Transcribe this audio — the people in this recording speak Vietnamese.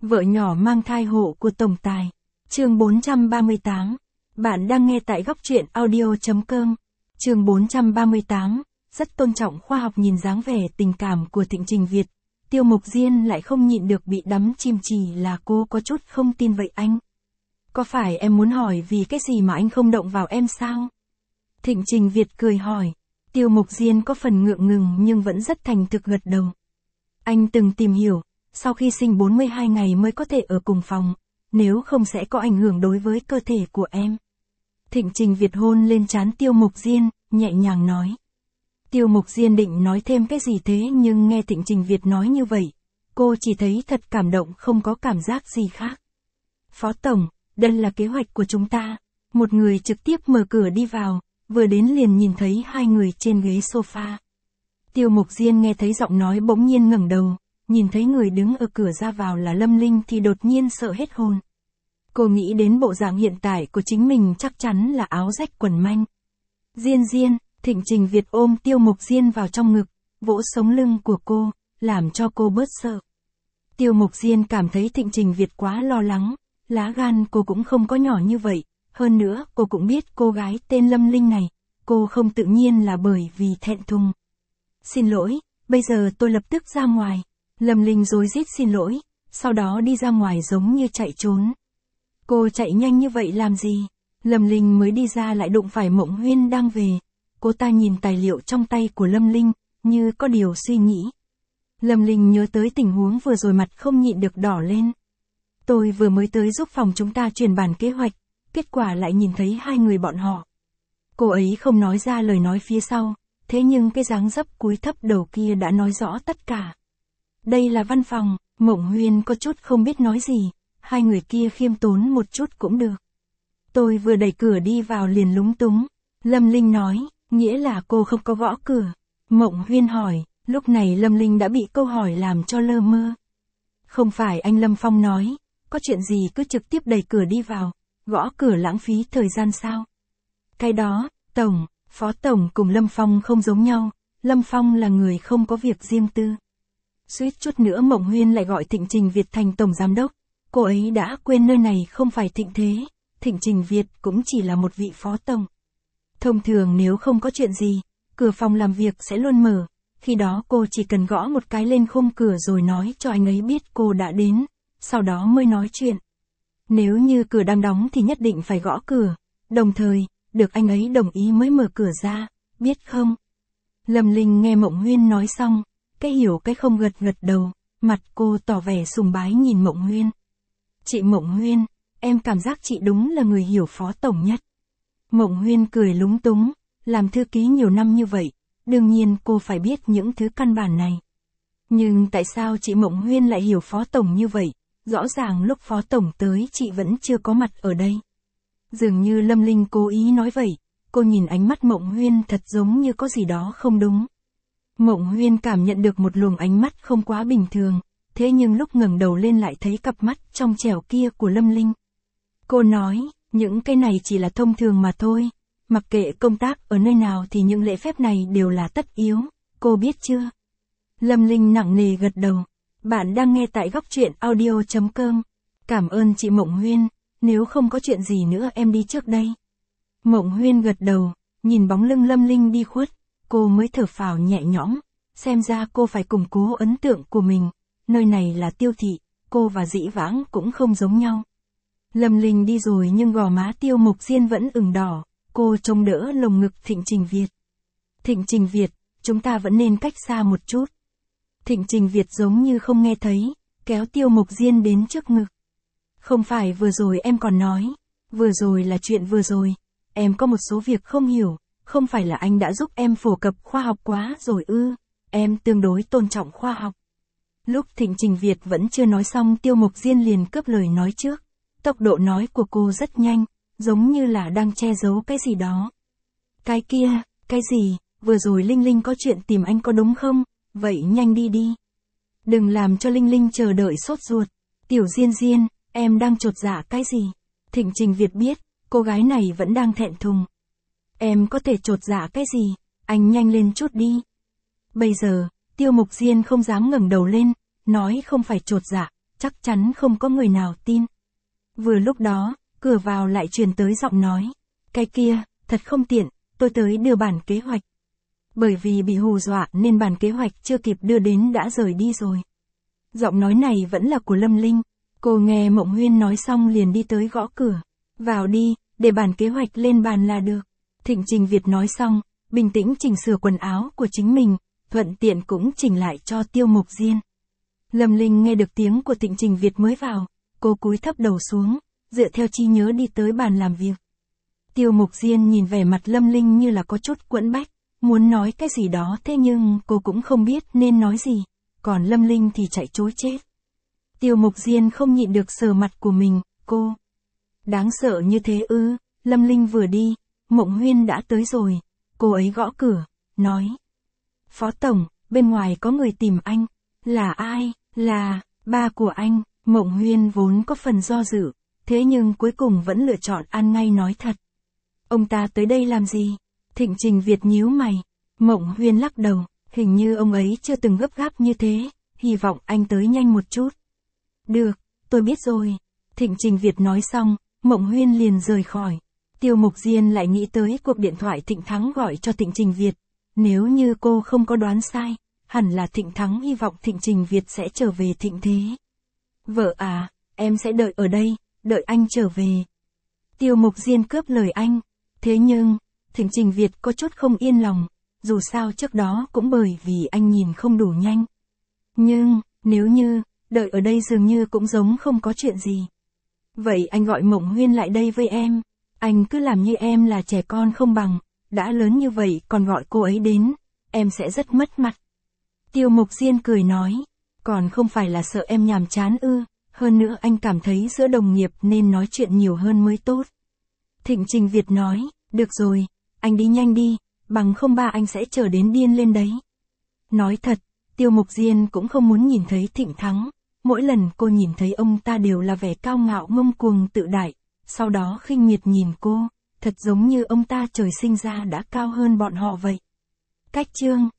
Vợ nhỏ mang thai hộ của tổng tài. Chương 438. Bạn đang nghe tại góc truyện audio.com. Chương 438. Rất tôn trọng khoa học. Nhìn dáng vẻ tình cảm của Thịnh Trình Việt, Tiêu Mục Diên lại không nhịn được bị đắm chìm. Chỉ là cô có chút không tin. Vậy anh, có phải em muốn hỏi vì cái gì mà anh không động vào em sao? Thịnh Trình Việt cười hỏi. Tiêu Mục Diên có phần ngượng ngùng nhưng vẫn rất thành thực gật đầu. Anh từng tìm hiểu, sau khi sinh 42 ngày mới có thể ở cùng phòng, nếu không sẽ có ảnh hưởng đối với cơ thể của em. Thịnh Trình Việt hôn lên trán Tiêu Mục Diên, nhẹ nhàng nói. Tiêu Mục Diên định nói thêm cái gì thế nhưng nghe Thịnh Trình Việt nói như vậy, cô chỉ thấy thật cảm động, không có cảm giác gì khác. Phó Tổng, đây là kế hoạch của chúng ta. Một người trực tiếp mở cửa đi vào, vừa đến liền nhìn thấy hai người trên ghế sofa. Tiêu Mục Diên nghe thấy giọng nói bỗng nhiên ngẩng đầu, nhìn thấy người đứng ở cửa ra vào là Lâm Linh thì đột nhiên sợ hết hồn. Cô nghĩ đến bộ dạng hiện tại của chính mình chắc chắn là áo rách quần manh. Diên, Thịnh Trình Việt ôm Tiêu Mục Diên vào trong ngực, vỗ sống lưng của cô, làm cho cô bớt sợ. Tiêu Mục Diên cảm thấy Thịnh Trình Việt quá lo lắng, lá gan cô cũng không có nhỏ như vậy, hơn nữa cô cũng biết cô gái tên Lâm Linh này, cô không tự nhiên là bởi vì thẹn thùng. Xin lỗi, bây giờ tôi lập tức ra ngoài. Lâm Linh rối rít xin lỗi, sau đó đi ra ngoài giống như chạy trốn. Cô chạy nhanh như vậy làm gì? Lâm Linh mới đi ra lại đụng phải Mộng Huyên đang về. Cô ta nhìn tài liệu trong tay của Lâm Linh, như có điều suy nghĩ. Lâm Linh nhớ tới tình huống vừa rồi mặt không nhịn được đỏ lên. Tôi vừa mới tới giúp phòng chúng ta truyền bản kế hoạch, kết quả lại nhìn thấy hai người bọn họ. Cô ấy không nói ra lời nói phía sau, thế nhưng cái dáng dấp cúi thấp đầu kia đã nói rõ tất cả. Đây là văn phòng. Mộng Huyên có chút không biết nói gì, hai người kia khiêm tốn một chút cũng được. Tôi vừa đẩy cửa đi vào liền lúng túng. Lâm Linh nói, nghĩa là cô không có gõ cửa. Mộng Huyên hỏi, lúc này Lâm Linh đã bị câu hỏi làm cho lơ mơ. Không phải anh Lâm Phong nói, có chuyện gì cứ trực tiếp đẩy cửa đi vào, gõ cửa lãng phí thời gian sao? Cái đó, Tổng, Phó Tổng cùng Lâm Phong không giống nhau, Lâm Phong là người không có việc riêng tư. Suýt chút nữa Mộng Huyên lại gọi Thịnh Trình Việt thành Tổng Giám Đốc, cô ấy đã quên nơi này không phải Thịnh Thế, Thịnh Trình Việt cũng chỉ là một vị Phó Tổng. Thông thường nếu không có chuyện gì, cửa phòng làm việc sẽ luôn mở, khi đó cô chỉ cần gõ một cái lên khung cửa rồi nói cho anh ấy biết cô đã đến, sau đó mới nói chuyện. Nếu như cửa đang đóng thì nhất định phải gõ cửa, đồng thời, được anh ấy đồng ý mới mở cửa ra, biết không? Lâm Linh nghe Mộng Huyên nói xong, cái hiểu cái không gật gật đầu, mặt cô tỏ vẻ sùng bái nhìn Mộng Huyên. Chị Mộng Huyên, em cảm giác chị đúng là người hiểu Phó Tổng nhất. Mộng Huyên cười lúng túng, làm thư ký nhiều năm như vậy, đương nhiên cô phải biết những thứ căn bản này. Nhưng tại sao chị Mộng Huyên lại hiểu Phó Tổng như vậy? Rõ ràng lúc Phó Tổng tới chị vẫn chưa có mặt ở đây. Dường như Lâm Linh cố ý nói vậy, cô nhìn ánh mắt Mộng Huyên thật giống như có gì đó không đúng. Mộng Huyên cảm nhận được một luồng ánh mắt không quá bình thường, thế nhưng lúc ngẩng đầu lên lại thấy cặp mắt trong trẻo kia của Lâm Linh. Cô nói, những cái này chỉ là thông thường mà thôi, mặc kệ công tác ở nơi nào thì những lễ phép này đều là tất yếu, cô biết chưa? Lâm Linh nặng nề gật đầu. Bạn đang nghe tại góc truyện audio.com. Cảm ơn chị Mộng Huyên, nếu không có chuyện gì nữa em đi trước đây. Mộng Huyên gật đầu, nhìn bóng lưng Lâm Linh đi khuất, cô mới thở phào nhẹ nhõm, xem ra cô phải củng cố ấn tượng của mình, nơi này là Tiêu thị, cô và Dĩ Vãng cũng không giống nhau. Lâm Linh đi rồi nhưng gò má Tiêu Mục Diên vẫn ửng đỏ, cô trông đỡ lồng ngực Thịnh Trình Việt. Thịnh Trình Việt, chúng ta vẫn nên cách xa một chút. Thịnh Trình Việt giống như không nghe thấy, kéo Tiêu Mục Diên đến trước ngực. Không phải vừa rồi em còn nói, vừa rồi là chuyện vừa rồi, em có một số việc không hiểu, không phải là anh đã giúp em phổ cập khoa học quá rồi ư, em tương đối tôn trọng khoa học. Lúc Thịnh Trình Việt vẫn chưa nói xong Tiêu Mục Diên liền cướp lời nói trước, tốc độ nói của cô rất nhanh, giống như là đang che giấu cái gì đó. Cái kia, cái gì, vừa rồi Linh Linh có chuyện tìm anh có đúng không? Vậy nhanh đi đi. Đừng làm cho Linh Linh chờ đợi sốt ruột. Tiểu Diên, em đang chột dạ cái gì? Thịnh Trình Việt biết, cô gái này vẫn đang thẹn thùng. Em có thể chột dạ cái gì? Anh nhanh lên chút đi. Bây giờ, Tiêu Mục Diên không dám ngẩng đầu lên, nói không phải chột dạ, chắc chắn không có người nào tin. Vừa lúc đó, cửa vào lại truyền tới giọng nói. Cái kia, thật không tiện, tôi tới đưa bản kế hoạch. Bởi vì bị hù dọa nên bản kế hoạch chưa kịp đưa đến đã rời đi rồi. Giọng nói này vẫn là của Lâm Linh. Cô nghe Mộng Huyên nói xong liền đi tới gõ cửa. Vào đi, để bản kế hoạch lên bàn là được. Thịnh Trình Việt nói xong, bình tĩnh chỉnh sửa quần áo của chính mình, thuận tiện cũng chỉnh lại cho Tiêu Mục Diên. Lâm Linh nghe được tiếng của Thịnh Trình Việt mới vào, cô cúi thấp đầu xuống, dựa theo trí nhớ đi tới bàn làm việc. Tiêu Mục Diên nhìn vẻ mặt Lâm Linh như là có chút quẫn bách, muốn nói cái gì đó thế nhưng cô cũng không biết nên nói gì, còn Lâm Linh thì chạy trối chết. Tiêu Mục Diên không nhịn được sờ mặt của mình, cô. Đáng sợ như thế ư? Lâm Linh vừa đi, Mộng Huyên đã tới rồi, cô ấy gõ cửa, nói. Phó Tổng, bên ngoài có người tìm anh. Là ai? Là, ba của anh. Mộng Huyên vốn có phần do dự, thế nhưng cuối cùng vẫn lựa chọn ăn ngay nói thật. Ông ta tới đây làm gì? Thịnh Trình Việt nhíu mày. Mộng Huyên lắc đầu, hình như ông ấy chưa từng gấp gáp như thế, hy vọng anh tới nhanh một chút. Được, tôi biết rồi. Thịnh Trình Việt nói xong, Mộng Huyên liền rời khỏi. Tiêu Mục Diên lại nghĩ tới cuộc điện thoại Thịnh Thắng gọi cho Thịnh Trình Việt. Nếu như cô không có đoán sai, hẳn là Thịnh Thắng hy vọng Thịnh Trình Việt sẽ trở về thịnh thế. Vợ à, em sẽ đợi ở đây, đợi anh trở về. Tiêu Mục Diên cướp lời anh. Thế nhưng, Thịnh Trình Việt có chút không yên lòng, dù sao trước đó cũng bởi vì anh nhìn không đủ nhanh. Nhưng, nếu như, đợi ở đây dường như cũng giống không có chuyện gì. Vậy anh gọi Mộng Huyên lại đây với em, anh cứ làm như em là trẻ con không bằng, đã lớn như vậy còn gọi cô ấy đến, em sẽ rất mất mặt. Tiêu Mục Diên cười nói, còn không phải là sợ em nhàm chán ư, hơn nữa anh cảm thấy giữa đồng nghiệp nên nói chuyện nhiều hơn mới tốt. Thịnh Trình Việt nói, được rồi, anh đi nhanh đi, bằng không ba anh sẽ chờ đến điên lên đấy. Nói thật, Tiêu Mục Diên cũng không muốn nhìn thấy Thịnh Thắng, mỗi lần cô nhìn thấy ông ta đều là vẻ cao ngạo ngông cuồng tự đại, sau đó khinh miệt nhìn cô, thật giống như ông ta trời sinh ra đã cao hơn bọn họ vậy. Cách chương